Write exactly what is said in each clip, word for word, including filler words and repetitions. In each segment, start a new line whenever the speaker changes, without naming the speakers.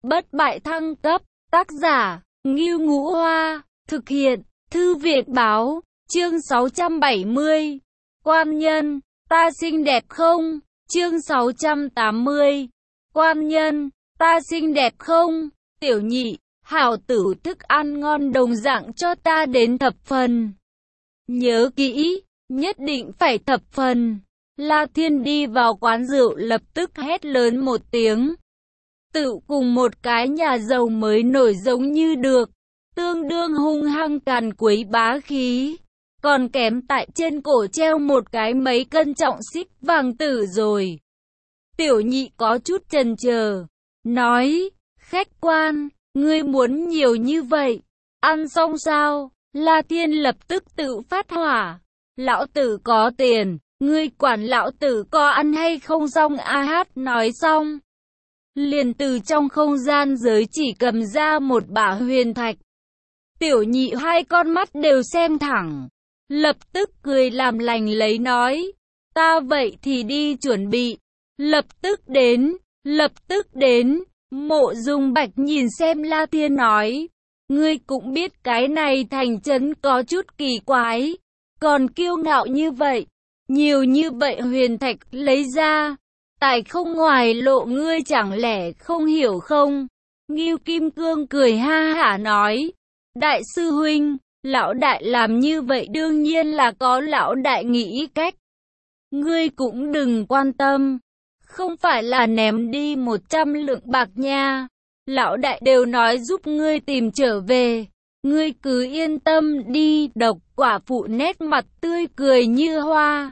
bất bại thăng cấp, tác giả, Ngưu Ngũ Hoa, thực hiện, Thư viện báo, chương sáu trăm bảy mươi, quan nhân, ta xinh đẹp không? Chương sáu trăm tám mươi, quan nhân, ta xinh đẹp không? Tiểu nhị, hảo tử thức ăn ngon đồng dạng cho ta đến thập phần. Nhớ kỹ, nhất định phải thập phần. La Thiên đi vào quán rượu lập tức hét lớn một tiếng. Tự cùng một cái nhà giàu mới nổi giống như được, tương đương hung hăng càn quấy bá khí. Còn kém tại trên cổ treo một cái mấy cân trọng xích vàng tử rồi. Tiểu nhị có chút chần chờ, nói, khách quan, ngươi muốn nhiều như vậy, ăn xong sao? La Thiên lập tức tự phát hỏa, lão tử có tiền, ngươi quản lão tử có ăn hay không xong a hát nói xong. Liền từ trong không gian giới chỉ cầm ra một bả huyền thạch. Tiểu nhị hai con mắt đều xem thẳng, lập tức cười làm lành lấy nói, ta vậy thì đi chuẩn bị, lập tức đến, lập tức đến. Mộ Dung Bạch nhìn xem La Thiên nói, ngươi cũng biết cái này thành trấn có chút kỳ quái, còn kiêu ngạo như vậy, nhiều như vậy huyền thạch lấy ra, tại không ngoài lộ ngươi chẳng lẽ không hiểu không? Ngưu Kim Cương cười ha hả nói, đại sư huynh, lão đại làm như vậy đương nhiên là có lão đại nghĩ cách. Ngươi cũng đừng quan tâm, không phải là ném đi một trăm lượng bạc nha. Lão đại đều nói giúp ngươi tìm trở về. Ngươi cứ yên tâm đi. Độc Quả Phụ nét mặt tươi cười như hoa,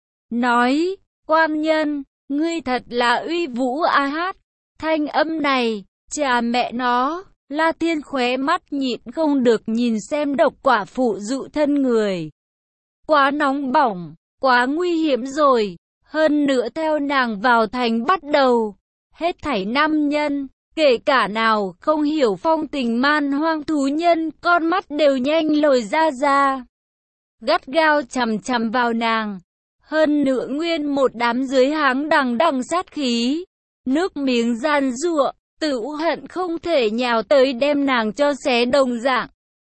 nói, quan nhân, ngươi thật là uy vũ a hát. Thanh âm này, chà mẹ nó. La Thiên khóe mắt nhịn không được nhìn xem Độc Quả Phụ dụ thân người. Quá nóng bỏng, quá nguy hiểm rồi. Hơn nữa theo nàng vào thành bắt đầu, hết thảy nam nhân, kể cả nào không hiểu phong tình man hoang thú nhân, con mắt đều nhanh lồi ra ra. Gắt gao chằm chằm vào nàng. Hơn nữa nguyên một đám dưới háng đằng đằng sát khí, nước miếng gian giụa, tự hận không thể nhào tới đem nàng cho xé đồng dạng.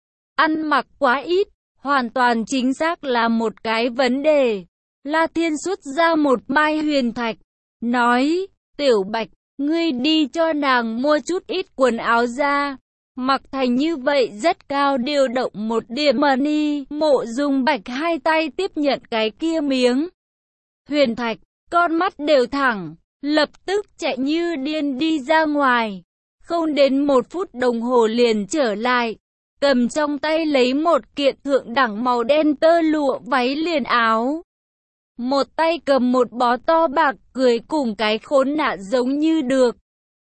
Ăn mặc quá ít, hoàn toàn chính xác là một cái vấn đề. La Thiên xuất ra một mai huyền thạch, nói, Tiểu Bạch, ngươi đi cho nàng mua chút ít quần áo ra, mặc thành như vậy rất cao, điều động một điểm money. Mộ Dung Bạch hai tay tiếp nhận cái kia miếng huyền thạch, con mắt đều thẳng, lập tức chạy như điên đi ra ngoài, không đến một phút đồng hồ liền trở lại, cầm trong tay lấy một kiện thượng đẳng màu đen tơ lụa váy liền áo. Một tay cầm một bó to bạc, cười cùng cái khốn nạn giống như được.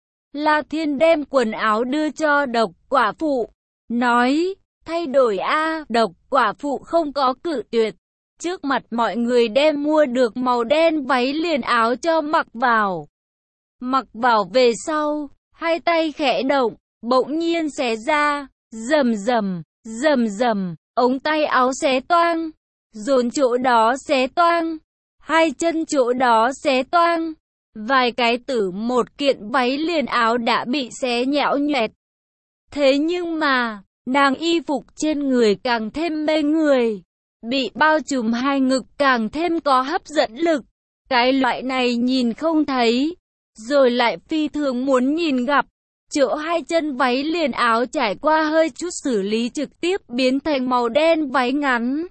La Thiên đem quần áo đưa cho Độc Quả Phụ, nói, thay đổi a. Độc Quả Phụ không có cự tuyệt, trước mặt mọi người đem mua được màu đen váy liền áo cho mặc vào. Mặc vào về sau, hai tay khẽ động, bỗng nhiên xé ra, rầm rầm, rầm rầm, ống tay áo xé toang, dồn chỗ đó xé toang, hai chân chỗ đó xé toang, vài cái tử một kiện váy liền áo đã bị xé nhão nhoẹt. Thế nhưng mà, nàng y phục trên người càng thêm mê người, bị bao trùm hai ngực càng thêm có hấp dẫn lực. Cái loại này nhìn không thấy, rồi lại phi thường muốn nhìn gặp. Chỗ hai chân váy liền áo trải qua hơi chút xử lý trực tiếp biến thành màu đen váy ngắn.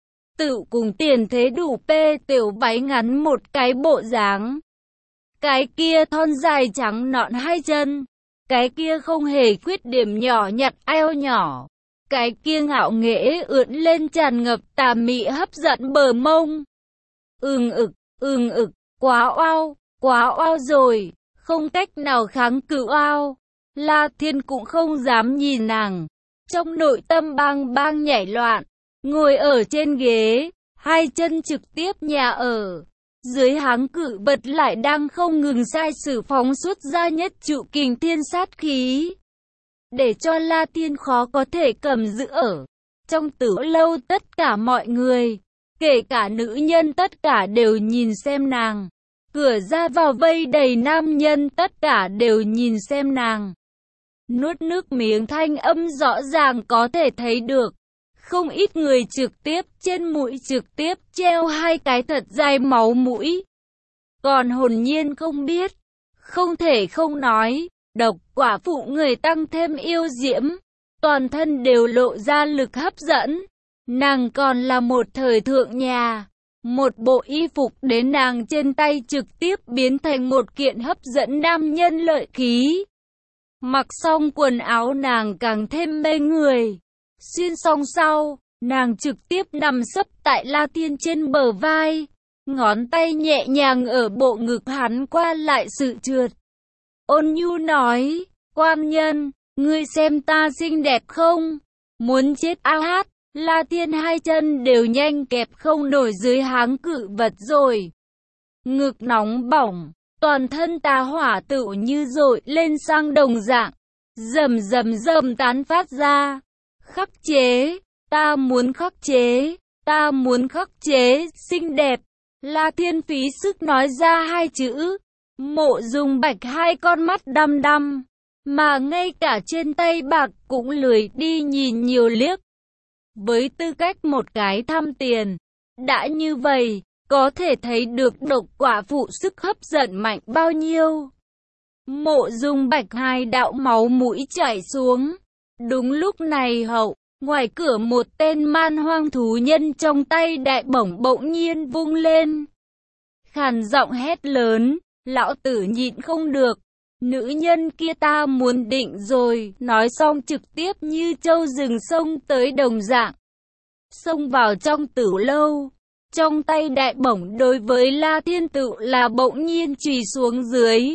Tự cùng tiền thế đủ pê tiểu váy ngắn một cái bộ dáng. Cái kia thon dài trắng nõn hai chân, cái kia không hề khuyết điểm nhỏ nhặt eo nhỏ, cái kia ngạo nghễ ưỡn lên tràn ngập tà mị hấp dẫn bờ mông. Ừm ực, ừm ực, quá oao, quá oao rồi, không cách nào kháng cự oao. La Thiên cũng không dám nhìn nàng, trong nội tâm bang bang nhảy loạn, ngồi ở trên ghế, hai chân trực tiếp nhà ở. Dưới háng cự bật lại đang không ngừng sai sử phóng xuất ra nhất trụ kình thiên sát khí, để cho La Thiên khó có thể cầm giữ ở. Trong Tử Lâu tất cả mọi người, kể cả nữ nhân tất cả đều nhìn xem nàng. Cửa ra vào vây đầy nam nhân tất cả đều nhìn xem nàng. nuốt nước miếng, thanh âm rõ ràng có thể thấy được. Không ít người trực tiếp trên mũi trực tiếp treo hai cái thật dài máu mũi. Còn hồn nhiên không biết, không thể không nói, độc quả phụ người tăng thêm yêu diễm, toàn thân đều lộ ra lực hấp dẫn. Nàng còn là một thời thượng nhà, một bộ y phục đến nàng trên tay trực tiếp biến thành một kiện hấp dẫn nam nhân lợi khí. Mặc xong quần áo nàng càng thêm mê người. Xuyên xong sau, nàng trực tiếp nằm sấp tại La Thiên trên bờ vai, ngón tay nhẹ nhàng ở bộ ngực hắn qua lại sự trượt. Ôn nhu nói, quan nhân, ngươi xem ta xinh đẹp không? Muốn chết a hát, La Thiên hai chân đều nhanh kẹp không nổi dưới háng cự vật rồi. Ngực nóng bỏng, toàn thân tà hỏa tựu như dội lên sang đồng dạng, rầm rầm rầm tán phát ra. Khắc chế, ta muốn khắc chế, ta muốn khắc chế, xinh đẹp. La Thiên phí sức nói ra hai chữ. Mộ Dung Bạch hai con mắt đăm đăm, mà ngay cả trên tay bạc cũng lười đi nhìn nhiều liếc. Với tư cách một cái tham tiền, đã như vậy, có thể thấy được độc quả phụ sức hấp dẫn mạnh bao nhiêu. Mộ Dung Bạch hai đạo máu mũi chảy xuống. Đúng lúc này hậu, ngoài cửa một tên man hoang thú nhân trong tay đại bổng bỗng nhiên vung lên. Khàn giọng hét lớn, lão tử nhịn không được, nữ nhân kia ta muốn định rồi, nói xong trực tiếp như trâu rừng xông tới đồng dạng. Xông vào trong tử lâu, trong tay đại bổng đối với La Thiên tự là bỗng nhiên chùy xuống dưới.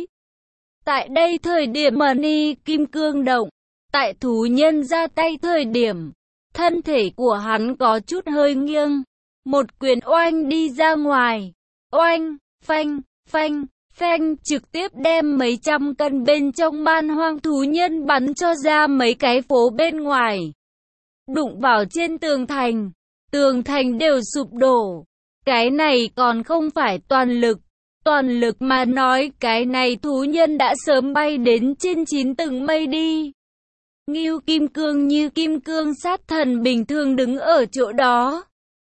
Tại đây thời điểm Mani Kim Cương động, tại thú nhân ra tay thời điểm, thân thể của hắn có chút hơi nghiêng, một quyền oanh đi ra ngoài, oanh, phanh, phanh, phanh trực tiếp đem mấy trăm cân bên trong man hoang thú nhân bắn cho ra mấy cái phố bên ngoài. Đụng vào trên tường thành, tường thành đều sụp đổ. Cái này còn không phải toàn lực, toàn lực mà nói cái này thú nhân đã sớm bay đến trên chín tầng mây đi. Ngưu Kim Cương như kim cương sát thần bình thường đứng ở chỗ đó.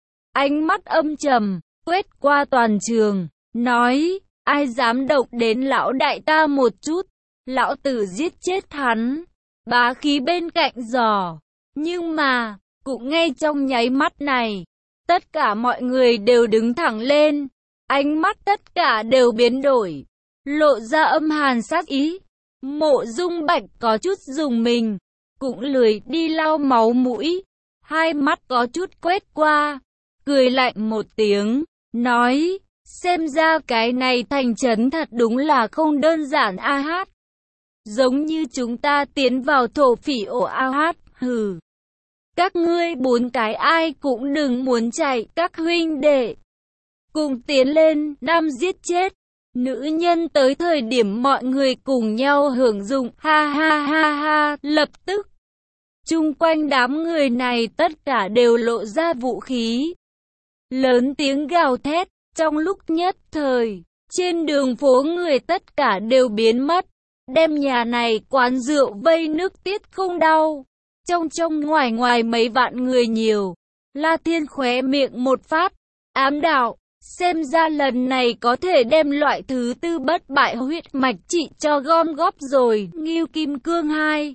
Ánh mắt âm trầm, quét qua toàn trường, nói, ai dám động đến lão đại ta một chút, lão tử giết chết hắn. Bá khí bên cạnh giò. Nhưng mà, cũng ngay trong nháy mắt này, tất cả mọi người đều đứng thẳng lên, ánh mắt tất cả đều biến đổi, lộ ra âm hàn sát ý. Mộ Dung Bạch có chút dùng mình, cũng lười đi lau máu mũi, hai mắt có chút quét qua, cười lạnh một tiếng, nói, xem ra cái này thành trấn thật đúng là không đơn giản a hát. Giống như chúng ta tiến vào thổ phỉ ổ a hát, hừ. Các ngươi bốn cái ai cũng đừng muốn chạy, các huynh đệ. Cùng tiến lên, nam giết chết. Nữ nhân tới thời điểm mọi người cùng nhau hưởng dụng, ha ha ha ha, lập tức. Chung quanh đám người này tất cả đều lộ ra vũ khí. Lớn tiếng gào thét, trong lúc nhất thời, trên đường phố người tất cả đều biến mất. Đem nhà này quán rượu vây nước tiết không đau. Trong trong ngoài ngoài mấy vạn người nhiều. La Thiên khóe miệng một phát, ám đạo, xem ra lần này có thể đem loại thứ tư bất bại huyết mạch trị cho gom góp rồi. Ngưu Kim Cương hai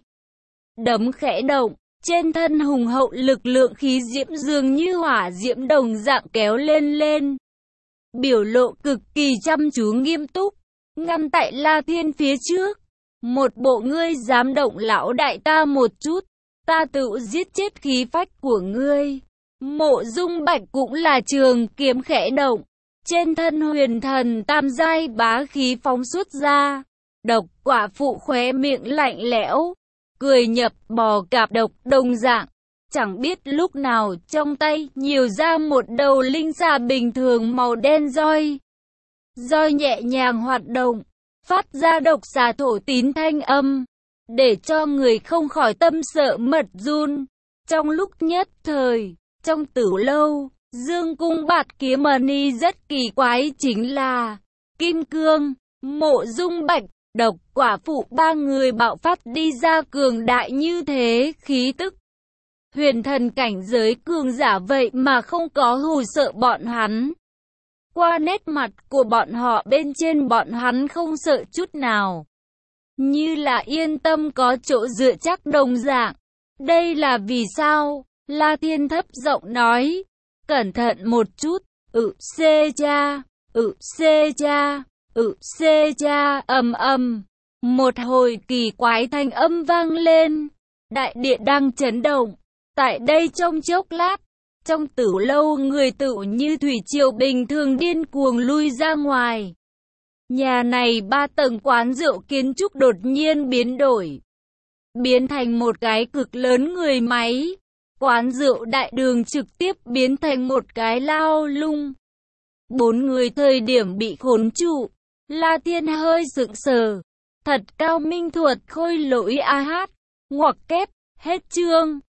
đấm khẽ động, trên thân hùng hậu lực lượng khí diễm dường như hỏa diễm đồng dạng kéo lên lên. Biểu lộ cực kỳ chăm chú nghiêm túc, ngăn tại La Thiên phía trước. Một bộ ngươi dám động lão đại ta một chút, ta tự giết chết khí phách của ngươi. Mộ Dung Bạch cũng là trường kiếm khẽ động, trên thân huyền thần tam giai bá khí phóng xuất ra. Độc quả phụ khóe miệng lạnh lẽo, cười nhập bò cạp độc đồng dạng. Chẳng biết lúc nào trong tay nhiều ra một đầu linh xà bình thường màu đen roi. Roi nhẹ nhàng hoạt động, phát ra độc xà thổ tín thanh âm, để cho người không khỏi tâm sợ mật run. Trong lúc nhất thời, trong tử lâu, dương cung bạt kiếm Mani rất kỳ quái chính là Kim Cương, Mộ Dung Bạch, Độc quả phụ ba người bạo phát đi ra cường đại như thế, khí tức huyền thần cảnh giới cường giả vậy mà không có hù sợ bọn hắn. Qua nét mặt của bọn họ bên trên bọn hắn không sợ chút nào, như là yên tâm có chỗ dựa chắc đồng dạng. Đây là vì sao? La Thiên thấp giọng nói, cẩn thận một chút, ừ xê cha, ừ xê cha, ừ xê cha, ầm ầm. Một hồi kỳ quái thanh âm vang lên, đại địa đang chấn động. Tại đây trong chốc lát, trong tử lâu người tựu như thủy triều bình thường điên cuồng lui ra ngoài. Nhà này ba tầng quán rượu kiến trúc đột nhiên biến đổi, biến thành một cái cực lớn người máy. Quán rượu đại đường trực tiếp biến thành một cái lao lung. Bốn người thời điểm bị khốn trụ, La Thiên hơi sững sờ. Thật cao minh thuật khôi lỗi a hát, ngoặc kép, hết chương.